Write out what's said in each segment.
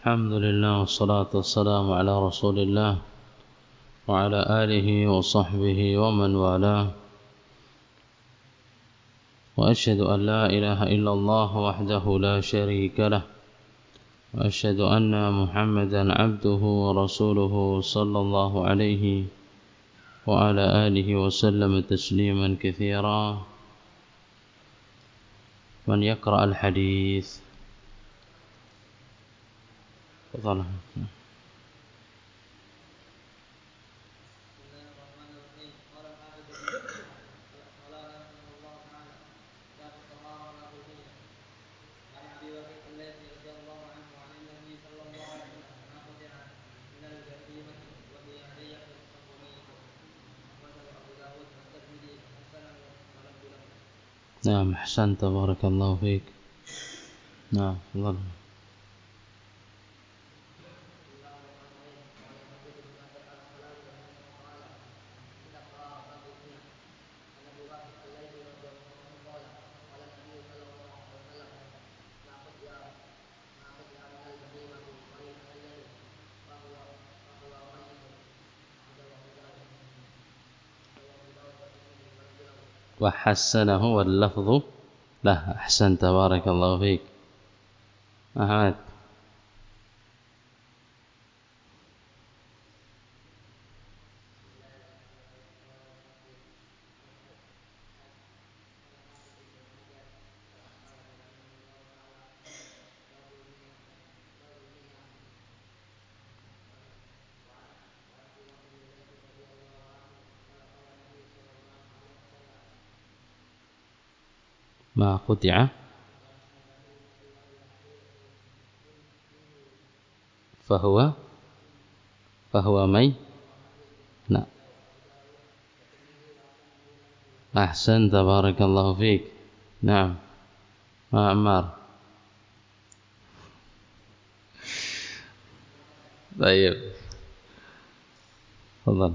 الحمد لله والصلاة والسلام على رسول الله وعلى آله وصحبه ومن والاه وأشهد أن لا إله إلا الله وحده لا شريك له وأشهد أن محمدا عبده ورسوله صلى الله عليه وعلى آله وسلم تسليما كثيرا. من يقرأ الحديث؟ تفضل. نعم أحسنت بارك الله فيك. نعم تفضل. وحسنه واللفظ له. أحسنت بارك الله فيك. أحمد. ما قطع فهو مي. نعم أحسنت بارك الله فيك. نعم عمار. طيب تفضل.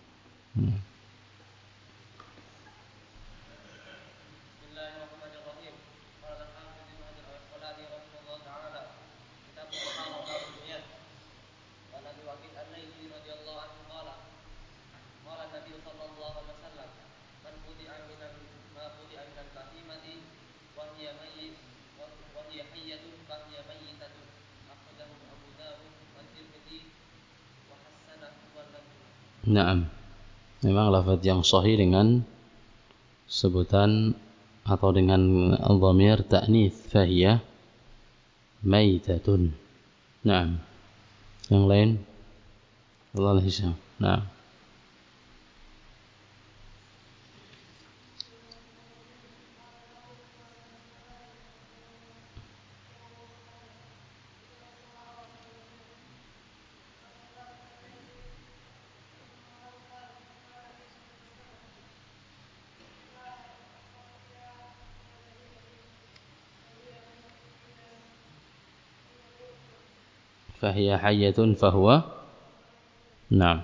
Naam, memang lafaz yang sahih dengan sebutan atau dengan dhamir ta'nits fahiya maitatun. Naam. Yang lain? Allah Hisham. Naam. فهي حية فهو. نعم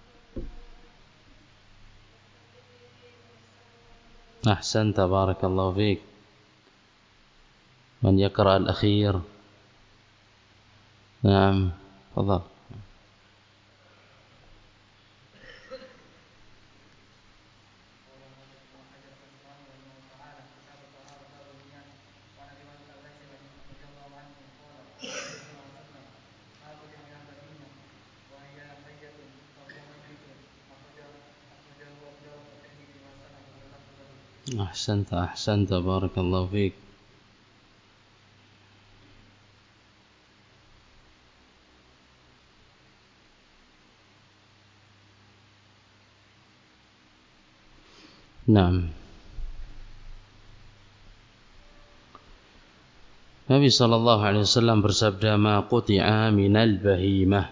أحسنت بارك الله فيك. من يقرأ الأخير؟ نعم تفضل. أحسنت بارك الله فيك. نعم. Nabi sallallahu alaihi wasallam bersabda, "Ma quti'a minal bahimah."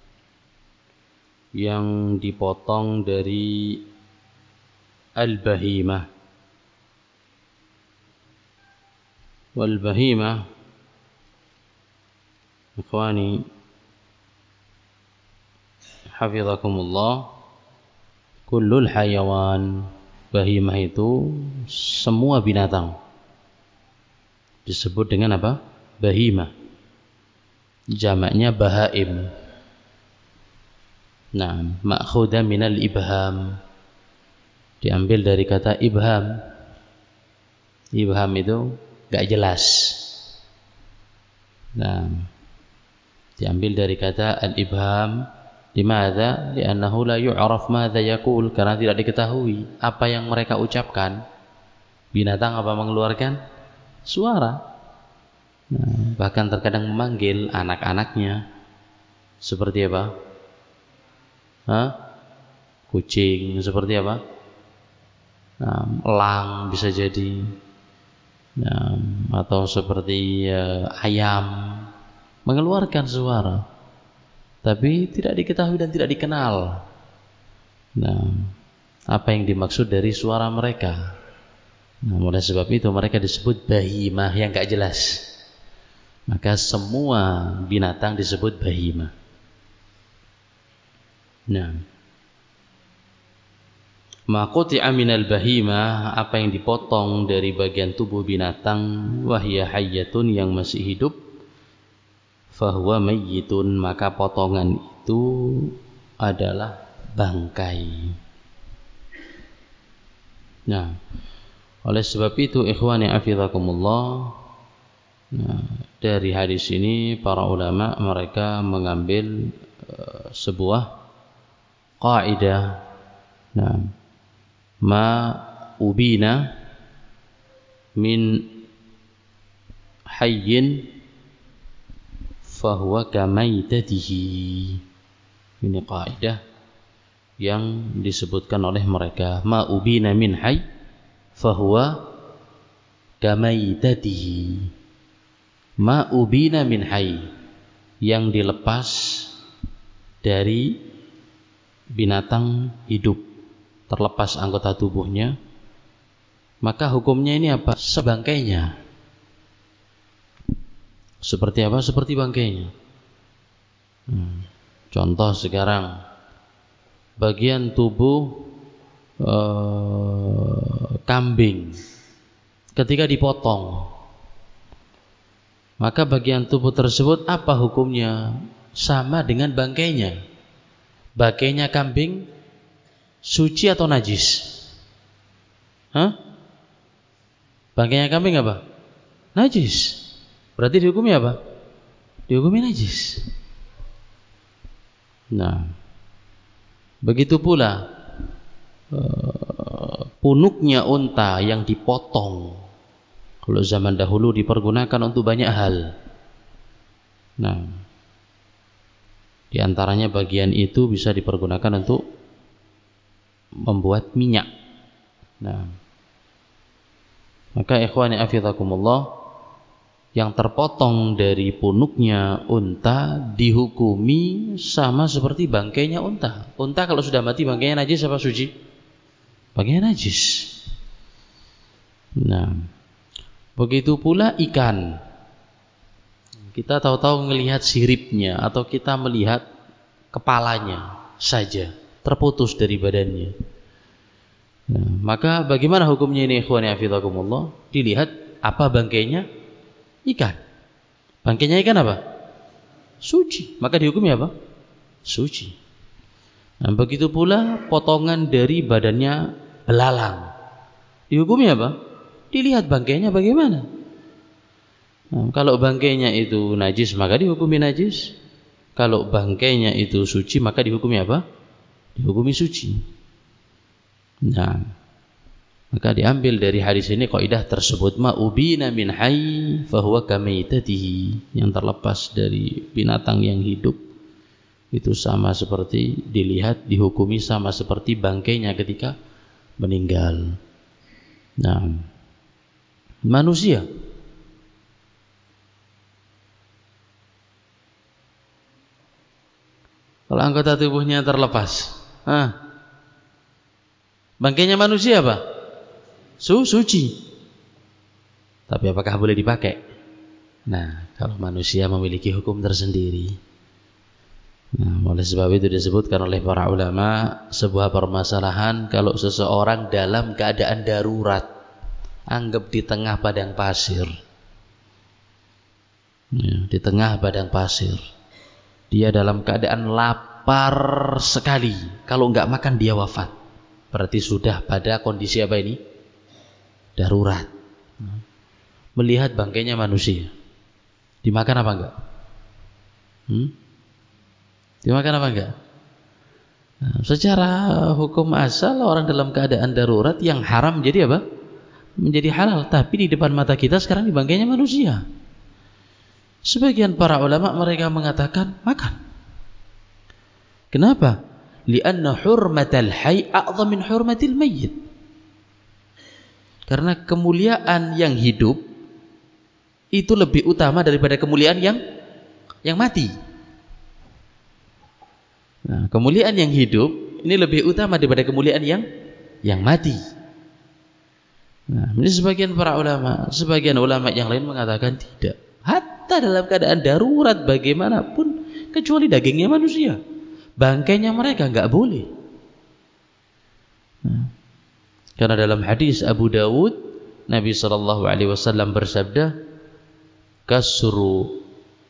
Yang dipotong dari al-bahimah. Wal bahimah ikhwani hafizakumullah, kullul hayawan. Bahimah itu semua binatang disebut dengan apa? Bahimah. jamaknya bahaim. Nah, ma'khudha minal ibham, diambil dari kata ibham. Ibham itu gak jelas. Nah, diambil dari kata al-ibham. Limadha? Li'annahu la yu'raf madza yaqul, karena tidak diketahui apa yang mereka ucapkan. Binatang apa mengeluarkan suara. Nah, bahkan terkadang memanggil anak-anaknya seperti apa? Kucing, seperti apa? Elang bisa jadi. Nah, atau seperti ayam mengeluarkan suara, tapi tidak diketahui dan tidak dikenal. Nah, apa yang dimaksud dari suara mereka? Nah, oleh sebab itu mereka disebut bahimah yang gak jelas. Maka semua binatang disebut bahimah. Nah, ma quti'a minal bahimah, apa yang dipotong dari bagian tubuh binatang, wahya hayyatun, yang masih hidup, fahuwa mayyitun, maka potongan itu adalah bangkai. Nah, oleh sebab itu ikhwani hafizakumullah, dari hadis ini para ulama mereka mengambil sebuah kaidah. Nah, ma ubina min hayyin fahuwa kamaitatihi. Ini kaidah yang disebutkan oleh mereka. Ma ubina min hayy fahuwa kamaitatihi. Ma ubina min hayy, yang dilepas dari binatang hidup, terlepas anggota tubuhnya, maka hukumnya ini apa? Sebangkainya. Seperti apa? Seperti bangkainya. Contoh sekarang, bagian tubuh kambing ketika dipotong, maka bagian tubuh tersebut apa hukumnya? Sama dengan bangkainya. Bangkainya kambing suci atau najis? Bangkainya kambing apa? Najis. Berarti dihukumi apa? Dihukumi najis. Nah, begitu pula punuknya unta yang dipotong. Kalau zaman dahulu dipergunakan untuk banyak hal. Nah, di antaranya bagian itu bisa dipergunakan untuk membuat minyak. Nah, maka ikhwani hafizakumullah, yang terpotong dari punuknya unta dihukumi sama seperti bangkainya unta. Unta kalau sudah mati bangkainya najis apa suci? Bangkainya najis. Nah, begitu pula ikan. Kita tahu-tahu melihat siripnya atau kita melihat kepalanya saja, terputus dari badannya. Nah, maka bagaimana hukumnya ini ikhwani hafizakumullah? Dilihat apa bangkainya? Ikan. Bangkainya ikan apa? Suci. Maka dihukumi apa? Suci. Nah, begitu pula potongan dari badannya belalang. Dihukumi apa? Dilihat bangkainya bagaimana. Nah, kalau bangkainya itu najis maka dihukumi najis. Kalau bangkainya itu suci maka dihukumi apa? Dihukumi suci. Nah, maka diambil dari hadis ini kaidah tersebut, ma ubina min hayy fahuwa kamaitatihi, yang terlepas dari binatang yang hidup itu sama seperti dilihat, dihukumi sama seperti bangkainya ketika meninggal. Nah, manusia kalau anggota tubuhnya terlepas, bangkainya manusia apa? Suci. Tapi apakah boleh dipakai? Nah, kalau manusia memiliki hukum tersendiri. Nah, oleh sebab itu disebutkan oleh para ulama, sebuah permasalahan kalau seseorang dalam keadaan darurat, anggap di tengah padang pasir, Ya, di tengah padang pasir. Dia dalam keadaan lapar sekali. Kalau nggak makan dia wafat. Berarti sudah pada kondisi apa ini? Darurat. Melihat bangkainya manusia. Dimakan apa enggak? Dimakan apa enggak? Nah, secara hukum asal orang dalam keadaan darurat yang haram jadi apa? Menjadi halal. Tapi di depan mata kita sekarang dibangkainya manusia. Sebagian para ulama mereka mengatakan makan. Kenapa? Lianna hurmatal hayy a'zam min hurmatil mayyit. Karena kemuliaan yang hidup itu lebih utama daripada kemuliaan yang mati. Nah, kemuliaan yang hidup ini lebih utama daripada kemuliaan yang mati. Nah, ini sebagian para ulama, sebagian ulama yang lain mengatakan tidak. Hatta dalam keadaan darurat bagaimanapun, kecuali dagingnya manusia, bangkainya mereka enggak boleh. Nah, karena dalam hadis Abu Dawud, Nabi SAW bersabda, kasru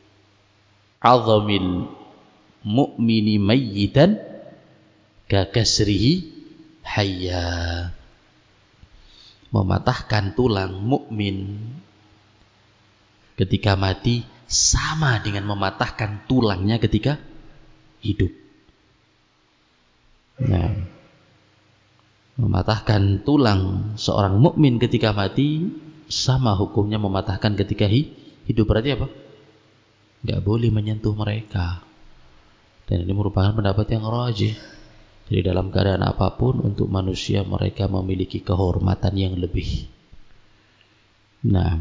azamil mu'mini mayyitan ka kasrihi hayya. Mematahkan tulang mukmin ketika mati sama dengan mematahkan tulangnya ketika hidup. Nah, mematahkan tulang seorang mukmin ketika mati sama hukumnya mematahkan ketika hidup. Berarti apa? Enggak boleh menyentuh mereka. Dan ini merupakan pendapat yang rajih. Jadi dalam keadaan apapun untuk manusia mereka memiliki kehormatan yang lebih. Nah,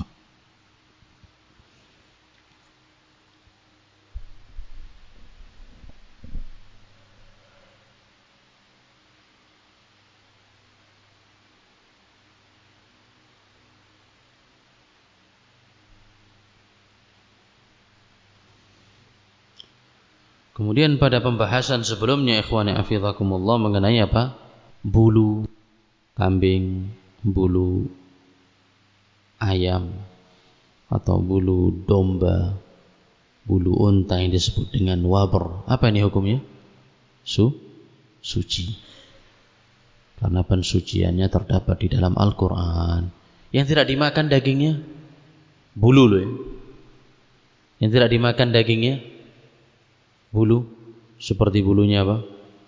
kemudian pada pembahasan sebelumnya ikhwani afizakumullah mengenai apa? Bulu kambing, bulu ayam atau bulu domba, bulu unta yang disebut dengan wabar. Apa ini hukumnya? Suci. Karena pensuciannya terdapat di dalam Al-Quran. Yang tidak dimakan dagingnya bulu loh ya. Yang tidak dimakan dagingnya bulu. Seperti bulunya apa?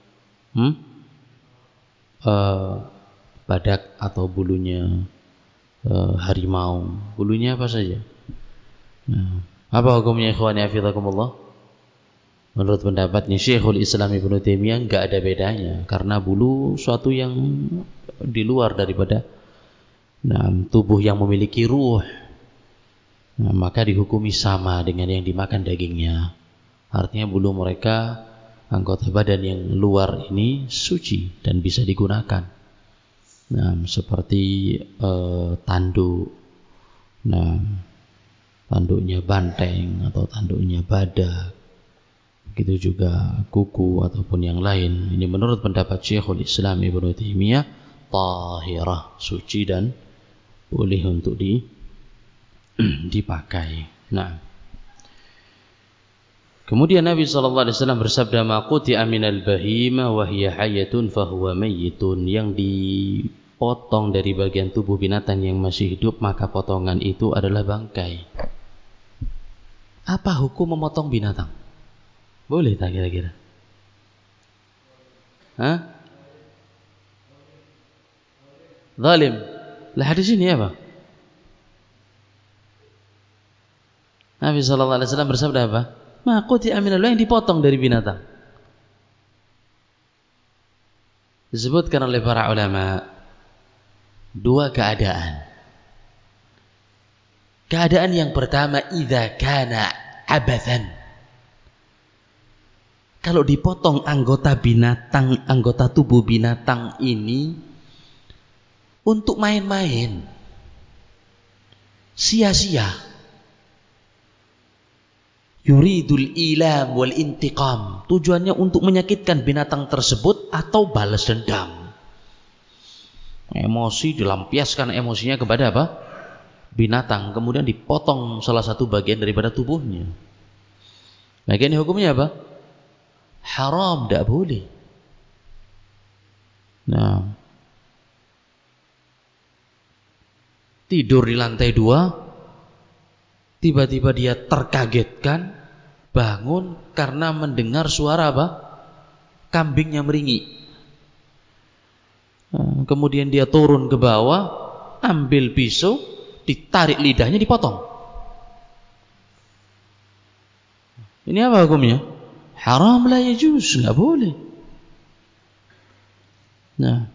Badak atau bulunya harimau. Bulunya apa saja. Nah, apa hukumnya ikhwani hafizakumullah? Menurut pendapatnya Syekhul Islam Ibnu Taimiyah enggak ada bedanya, karena bulu suatu yang di luar daripada tubuh yang memiliki ruh. Nah, maka dihukumi sama dengan yang dimakan dagingnya. Artinya bulu mereka, anggota badan yang luar ini suci dan bisa digunakan. Nah, seperti tanduk. Nah, tanduknya banteng atau tanduknya badak. Begitu juga kuku ataupun yang lain. Ini menurut pendapat Syekhul Islam Ibnu Taimiyah tahirah, suci dan boleh untuk dipakai. Nah, kemudian Nabi SAW bersabda, ma quti'a minal bahima wa hiya hayyatun fahuwa mayyitun. Yang dipotong dari bagian tubuh binatang yang masih hidup, maka potongan itu adalah bangkai. Apa hukum memotong binatang? Boleh tak kira-kira? Zalim. Lah hadis ini apa? Nabi SAW bersabda apa? Ma quti'a minal bahima, yang dipotong dari binatang. Disebutkan oleh para ulama dua keadaan. Keadaan yang pertama, idza kana abathan. Kalau dipotong anggota binatang, anggota tubuh binatang ini untuk main-main, sia-sia, yuridul ilam wal intiqam, tujuannya untuk menyakitkan binatang tersebut atau balas dendam. Emosi, dilampiaskan emosinya kepada apa? binatang kemudian dipotong salah satu bagian daripada tubuhnya, maka ini hukumnya apa? Haram, tidak boleh. Nah, tidur di lantai 2, tiba-tiba dia terkagetkan, bangun karena mendengar suara apa? Kambingnya meringik. Nah, kemudian dia turun ke bawah, ambil pisau, ditarik lidahnya, dipotong. Ini apa hukumnya? Haram, la yajuz, nggak boleh. Nah,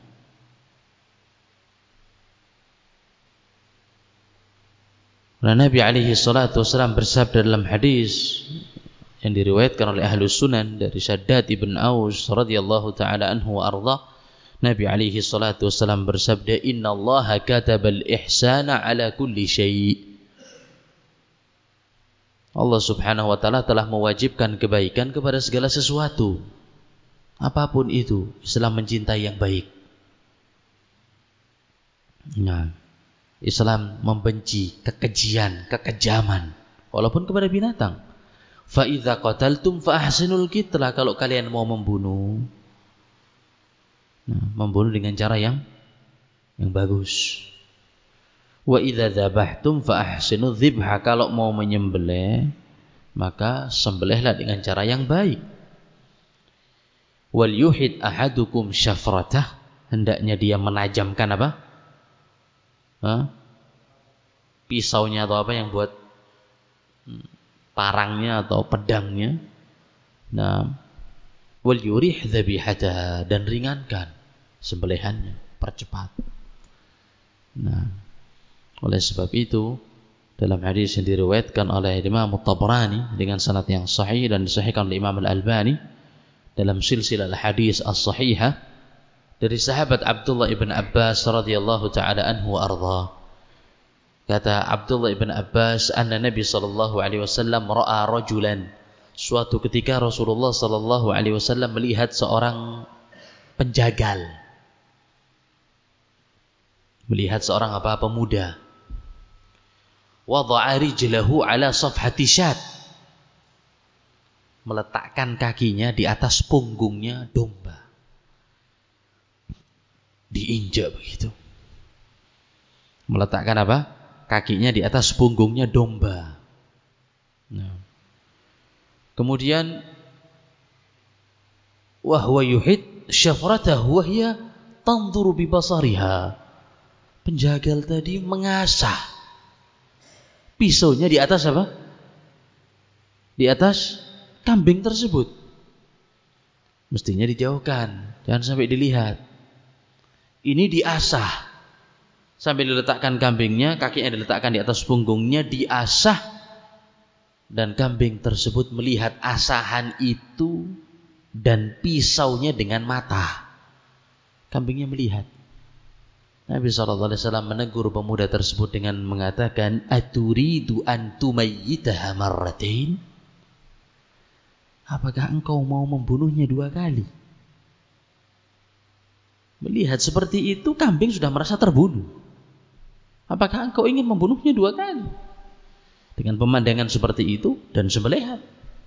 Nabi alaihi salatu wasallam bersabda dalam hadis yang diriwayatkan oleh Ahlus Sunan dari Shaddad ibn Aus radhiyallahu taala anhu wa arda, Nabi alaihi salatu wasallam bersabda, "Innallaha katabal ihsana ala kulli syai'." Allah Subhanahu wa taala telah mewajibkan kebaikan kepada segala sesuatu. Apapun itu, Islam mencintai yang baik. Nah, Islam membenci kekejian, kekejaman, walaupun kepada binatang. Fa idza qataltum fa ahsinul qitla, kalau kalian mau membunuh, nah, membunuh dengan cara yang bagus. Wa idza dzabhtum fa ahsinudz dzibha, kalau mau menyembelih maka sembelihlah dengan cara yang baik. Wal yuhid ahadukum syafratah, hendaknya dia menajamkan apa? Pisaunya atau apa yang buat parangnya atau pedangnya. Nah, wal yurih dzabihataha, dan ringankan sembelihannya, percepat. Nah, oleh sebab itu dalam hadis yang diriwayatkan oleh Imam At-Tabrani dengan sanad yang sahih dan disahihkan oleh Imam Al-Albani dalam silsilah hadis as-sahihah dari sahabat Abdullah ibn Abbas radhiyallahu taala anhu wa arda. Kata Abdullah ibn Abbas, anna Nabi sallallahu alaihi wasallam ra'a rajulan, suatu ketika Rasulullah sallallahu alaihi wasallam melihat seorang penjagal, melihat seorang apa? Pemuda. Wada'a rijlahu ala safhati syat, meletakkan kakinya di atas punggungnya domba, diinjak begitu. Meletakkan apa? Kakinya di atas punggungnya domba. Nah, kemudian wahwa yuhid syafratahu wa hiya tanzuru bi basariha, penjagal tadi mengasah pisaunya di atas apa? Di atas kambing tersebut. Mestinya dijauhkan, jangan sampai dilihat. Ini diasah, sambil diletakkan kambingnya, kakinya diletakkan di atas punggungnya, diasah, dan kambing tersebut melihat asahan itu dan pisaunya dengan mata. Kambingnya melihat. Nabi SAW menegur pemuda tersebut dengan mengatakan, aturidu an tumayyitaha marratain? Apakah engkau mau membunuhnya 2 kali? Melihat seperti itu, kambing sudah merasa terbunuh. Apakah engkau ingin membunuhnya 2 kali? Dengan pemandangan seperti itu dan sembelihan.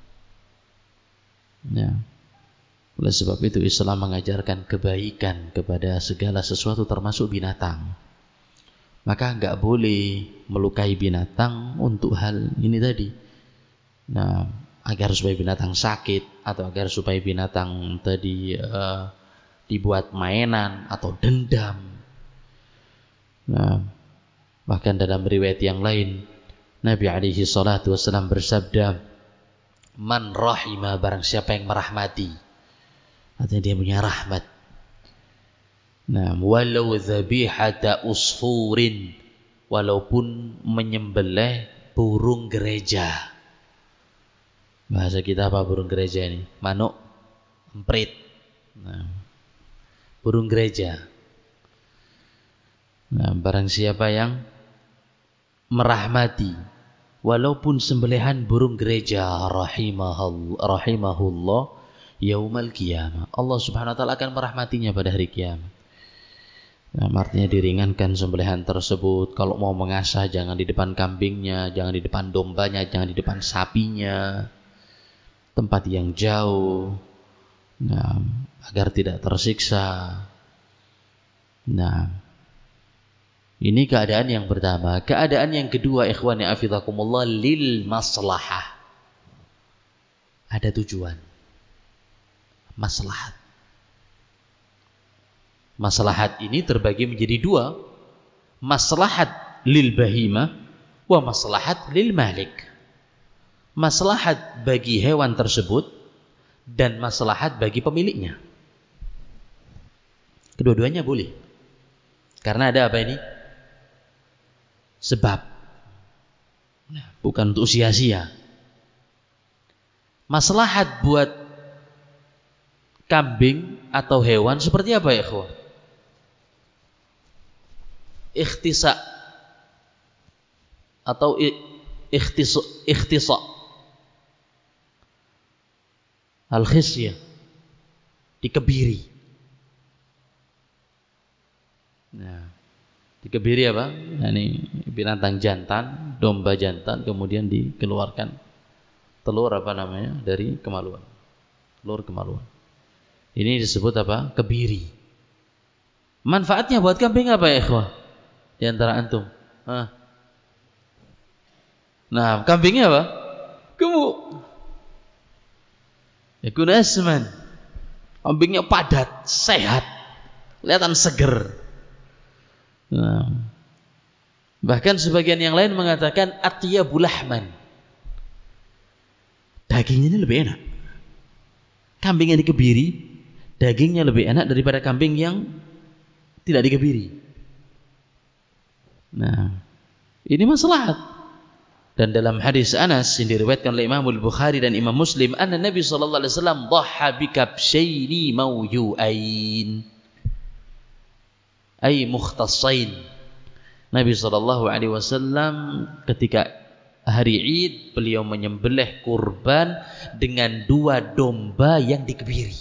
Ya. Oleh sebab itu Islam mengajarkan kebaikan kepada segala sesuatu termasuk binatang. Maka enggak boleh melukai binatang untuk hal ini tadi. Nah, agar supaya binatang sakit atau agar supaya binatang tadi dibuat mainan atau dendam. Nah, bahkan dalam riwayat yang lain Nabi alaihi salatu wasallam bersabda, man rahima, barang siapa yang merahmati, artinya dia punya rahmat. Nah, walau dzabihata usfurin, walaupun menyembelih burung gereja. Bahasa kita apa burung gereja ini? Manuk emprit. Nah, burung gereja. Nah, barang siapa yang merahmati walaupun sembelihan burung gereja, rahimahullah yaumal qiyamah, Allah Subhanahu wa taala akan merahmatinya pada hari kiamat. Nah, artinya diringankan sembelihan tersebut. Kalau mau mengasah jangan di depan kambingnya, jangan di depan dombanya, jangan di depan sapinya. Tempat yang jauh. Nah, agar tidak tersiksa. Nah, ini keadaan yang pertama. Keadaan yang kedua, ikhwani afidakumullah, lil maslahah. Ada tujuan. Maslahat. Maslahat ini terbagi menjadi dua. Maslahat lil bahimah wa maslahat lil malik. Maslahat bagi hewan tersebut dan maslahat bagi pemiliknya. Kedua-duanya boleh. Karena ada apa ini? Sebab. Nah, bukan untuk sia-sia. Maslahat buat kambing atau hewan seperti apa ya, ikhwan? Ikhtisa atau ikhtisa al-khisyah, dikebiri. Nah, dikebiri apa? Nah, ini binatang jantan, domba jantan, kemudian dikeluarkan telur apa namanya dari kemaluan, telur kemaluan. Ini disebut apa? Kebiri. Manfaatnya buat kambing apa ya, ikhwah? Di antara antum. Nah, kambingnya apa? Gemuk. Yakun asman. Kambingnya padat, sehat, kelihatan seger. Nah, bahkan sebagian yang lain mengatakan atyabul lahman. Dagingnya ini lebih enak. Kambing yang dikebiri, dagingnya lebih enak daripada kambing yang tidak dikebiri. Nah, ini maslahat. Dan dalam hadis Anas yang diriwayatkan oleh Imam Al-Bukhari dan Imam Muslim, anna Nabi sallallahu alaihi wasallam dhaha bikabshaini mawju'ain, ay mukhtassain. Nabi sallallahu alaihi wasallam ketika hari Id beliau menyembelih kurban dengan 2 domba yang dikebiri.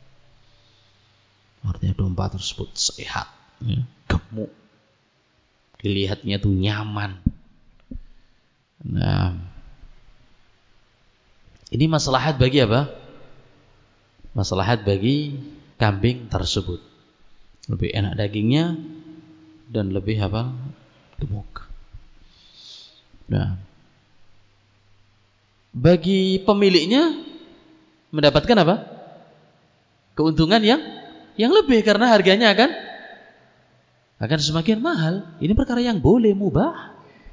Artinya domba tersebut sehat, gemuk, dilihatnya tuh nyaman. Nah, ini maslahat bagi apa? Maslahat bagi kambing tersebut. Lebih enak dagingnya dan lebih apa? Gemuk. Nah, bagi pemiliknya mendapatkan apa? Keuntungan yang lebih karena harganya akan semakin mahal. Ini perkara yang boleh, mubah.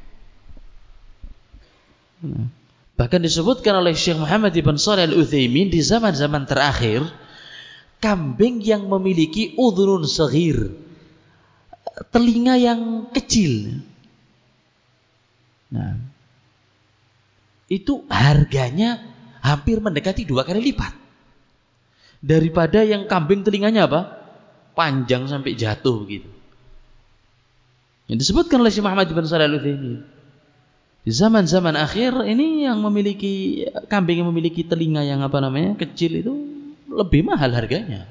Bahkan disebutkan oleh Syekh Muhammad ibn Shalih Al-Utsaimin di zaman-zaman terakhir, kambing yang memiliki udhunun saghir, telinga yang kecil, nah, itu harganya hampir mendekati 2 kali lipat daripada yang kambing telinganya apa? Panjang sampai jatuh begitu. Yang disebutkan oleh Syekh Muhammad ibn Shalih Al-Utsaimin, di zaman-zaman akhir ini yang memiliki kambing yang memiliki telinga yang apa namanya kecil itu lebih mahal harganya.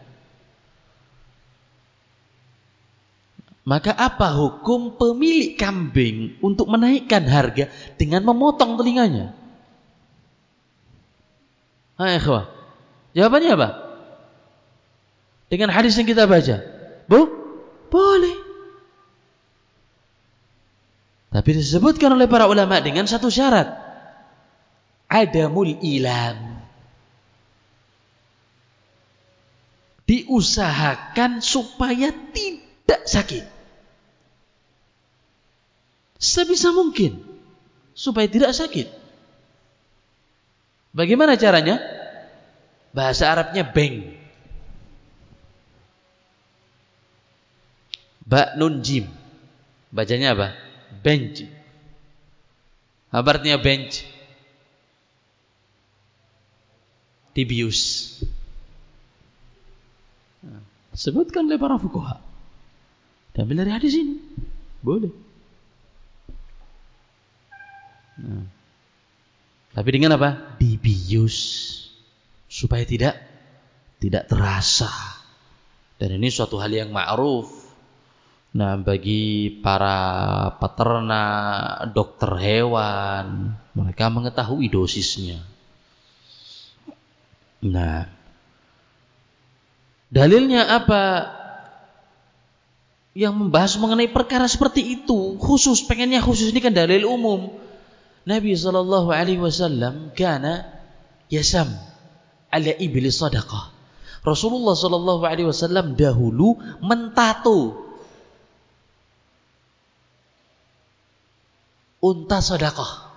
Maka apa hukum pemilik kambing untuk menaikkan harga dengan memotong telinganya? Hai ikhwah, jawabannya apa? Dengan hadis yang kita baca, boleh. Tapi disebutkan oleh para ulama dengan satu syarat. Adamul ilam. Diusahakan supaya tidak sakit. Sebisa mungkin supaya tidak sakit. Bagaimana caranya? Bahasa Arabnya beng. Ba nun jim. Bacanya apa? Bench. Apa artinya bench? Dibius. Sebutkan oleh para fuqaha. Diambil dari hadis ini. Boleh. Nah. Tapi dengan apa? Dibius. Supaya tidak terasa. Dan ini suatu hal yang ma'ruf. Nah, bagi para peternak, dokter hewan, mereka mengetahui dosisnya. Nah, dalilnya apa? Yang membahas mengenai perkara seperti itu, pengennya khusus ini kan dalil umum. Nabi sallallahu alaihi wasallam kana yasam ala ibli sadaqah. Rasulullah sallallahu alaihi wasallam dahulu mentato unta sedekah.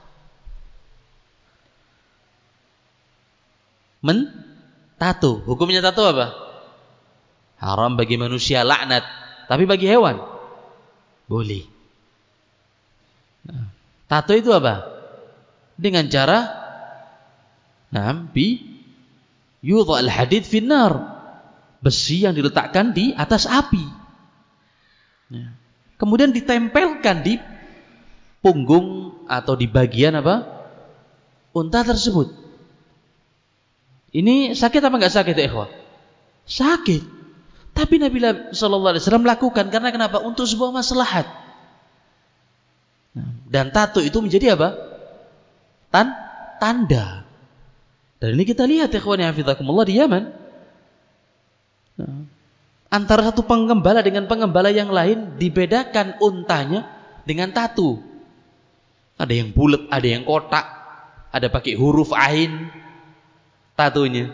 Tato. Hukumnya tato apa? Haram bagi manusia, laknat. Tapi bagi hewan boleh. Nah, tato itu apa? Dengan cara yudha al-hadid finnar. Besi yang diletakkan di atas api. Nah, kemudian ditempelkan di punggung atau di bagian apa? Unta tersebut. Ini sakit apa enggak sakit, ikhwah? Sakit. Tapi Nabi sallallahu alaihi wasallam melakukan karena kenapa? Untuk sebuah maslahat. Dan tato itu menjadi apa? Tanda. Dan ini kita lihat ikhwan hafizakumullah di Yaman. Antara satu penggembala dengan penggembala yang lain dibedakan untanya dengan tato. Ada yang bulat, ada yang kotak, ada pakai huruf ain tatonya.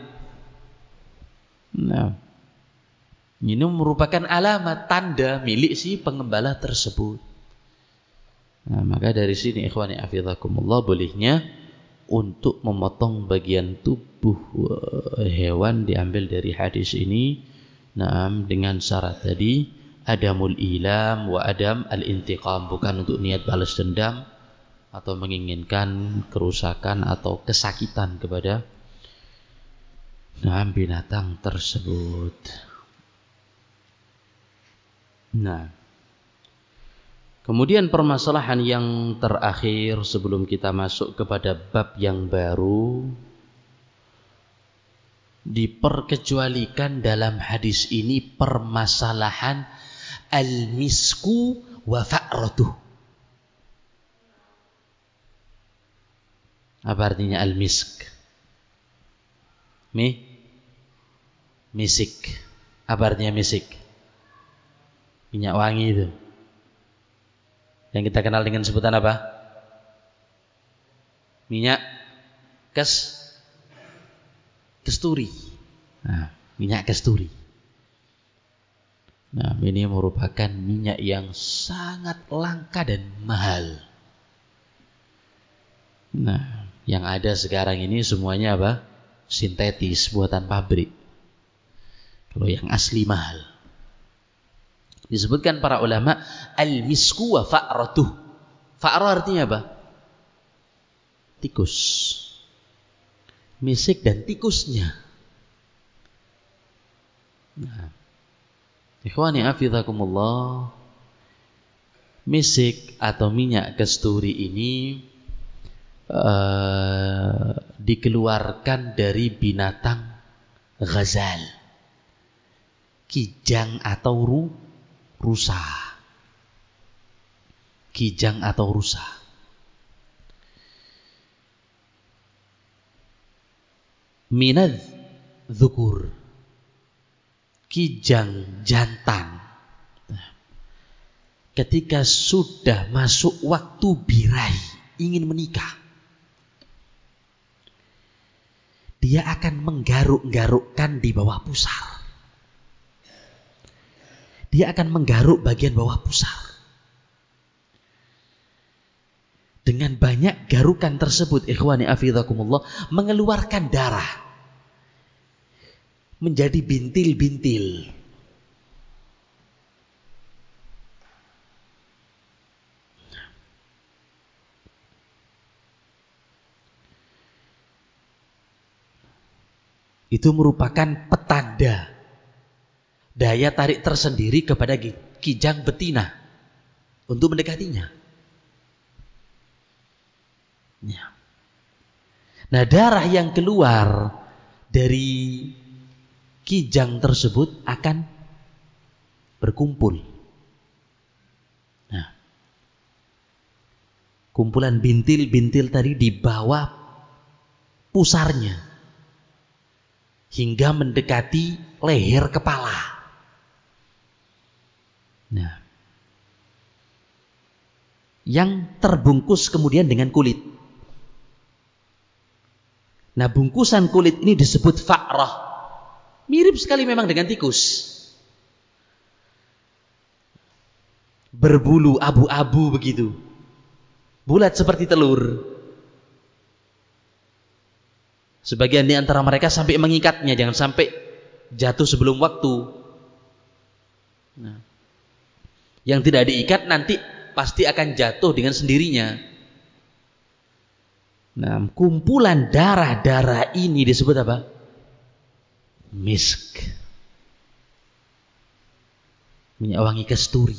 Nah, ini merupakan alamat tanda milik si pengembala tersebut. Nah, maka dari sini ikhwani hafizakumullah bolehnya untuk memotong bagian tubuh hewan diambil dari hadis ini. Dengan syarat tadi adamul ilam wa adam al-intiqam, bukan untuk niat balas dendam atau menginginkan kerusakan atau kesakitan kepada binatang tersebut. Nah, kemudian permasalahan yang terakhir sebelum kita masuk kepada bab yang baru, diperkecualikan dalam hadis ini permasalahan al-misku wa fa'ratuh. Apa artinya al-misk? Misik. Apa artinya misik? Minyak wangi itu. Yang kita kenal dengan sebutan apa? Minyak kesturi. Nah, minyak kesturi. Nah, ini merupakan minyak yang sangat langka dan mahal. Nah, yang ada sekarang ini semuanya apa? Sintetis, buatan pabrik. Kalau yang asli mahal. Disebutkan para ulama al-misku wa fa'ratuh. Fa'rah artinya apa? Tikus. Misik dan tikusnya. Nah, ikhwani hafizakumullah, misik atau minyak kesturi ini dikeluarkan dari binatang ghazal, kijang atau rusa. Kijang atau rusa. Minadz dzukur, kijang jantan. Ketika sudah masuk waktu birahi, ingin menikah, dia akan menggaruk-garukkan di bawah pusar. Dia akan menggaruk bagian bawah pusar. Dengan banyak garukan tersebut, ikhwani hafizakumullah, mengeluarkan darah menjadi bintil-bintil. Itu merupakan petanda daya tarik tersendiri kepada kijang betina untuk mendekatinya. Nah, darah yang keluar dari kijang tersebut akan berkumpul Kumpulan bintil-bintil tadi di bawah pusarnya hingga mendekati leher kepala. Nah, yang terbungkus kemudian dengan kulit. Nah, bungkusan kulit ini disebut fa'rah. Mirip sekali memang dengan tikus. Berbulu abu-abu begitu. Bulat seperti telur. Sebagian di antara mereka sampai mengikatnya, jangan sampai jatuh sebelum waktu. Nah, yang tidak diikat nanti pasti akan jatuh dengan sendirinya. Nah, kumpulan darah-darah ini disebut apa? Misk. Minyak wangi kasturi.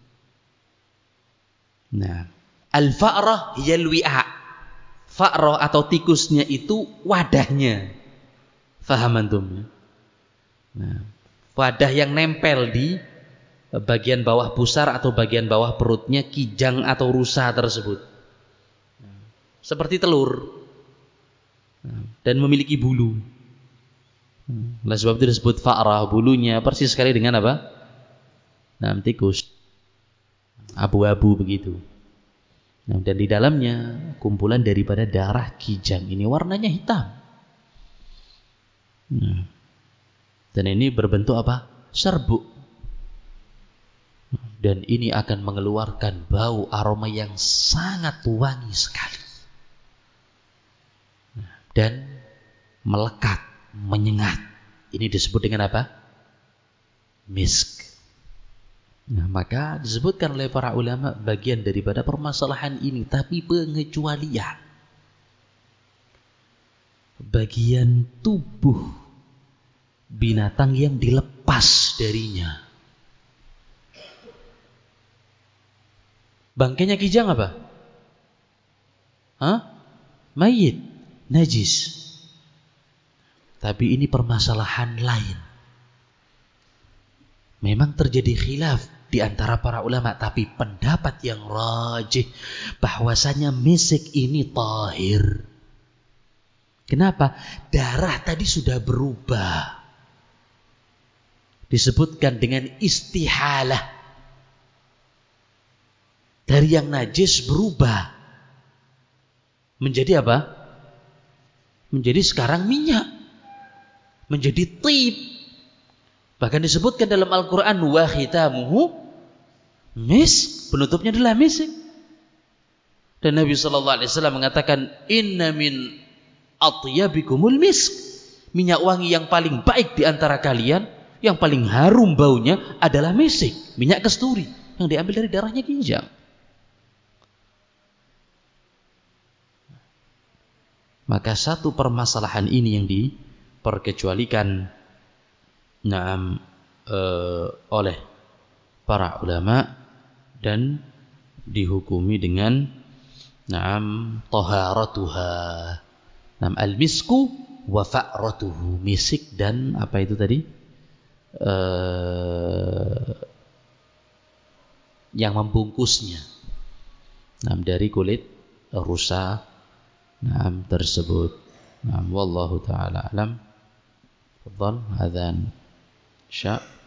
Nah, al-fa'rah hiyal wi'a. Fa'rah atau tikusnya itu wadahnya. Faham antum? Nah, wadah yang nempel di bagian bawah pusar atau bagian bawah perutnya kijang atau rusa tersebut. Seperti telur. Dan memiliki bulu. Oleh sebab itu disebut fa'rah, bulunya persis sekali dengan apa? Nah, tikus. Abu-abu begitu. Nah, dan di dalamnya kumpulan daripada darah kijang ini warnanya hitam. Nah, dan ini berbentuk apa? Serbuk. Dan ini akan mengeluarkan bau aroma yang sangat wangi sekali. Dan melekat, menyengat. Ini disebut dengan apa? Misk. Nah, maka disebutkan oleh para ulama bagian daripada permasalahan ini, tapi pengecualian. Bagian tubuh binatang yang dilepas darinya. Bangkainya kijang apa? Mayit, najis. Tapi ini permasalahan lain. Memang terjadi khilaf di antara para ulama, tapi pendapat yang rajih bahwasanya misik ini tahir. Kenapa? Darah tadi sudah berubah. Disebutkan dengan istihalah. Dari yang najis berubah menjadi apa? Menjadi sekarang minyak. Menjadi tib. Bahkan disebutkan dalam Al-Quran, wa khitamuhu misk, penutupnya adalah misik. Dan Nabi SAW mengatakan, inna min atyabikumul misk, minyak wangi yang paling baik di antara kalian, yang paling harum baunya adalah misik, minyak kasturi yang diambil dari darahnya kijang. Maka satu permasalahan ini yang diperkecualikan oleh para ulama dan dihukumi dengan taharatuha. Al-misku wa fa'ratuhu, misik dan apa itu tadi? Yang membungkusnya. Dari kulit rusa tersebut. Wallahu taala alam. Tafadhal, adzan Sya.